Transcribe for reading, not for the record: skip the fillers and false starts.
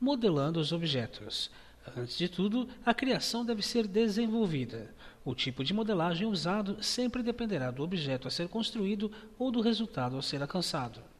modelando os objetos. Antes de tudo, a criação deve ser desenvolvida. O tipo de modelagem usado sempre dependerá do objeto a ser construído ou do resultado a ser alcançado.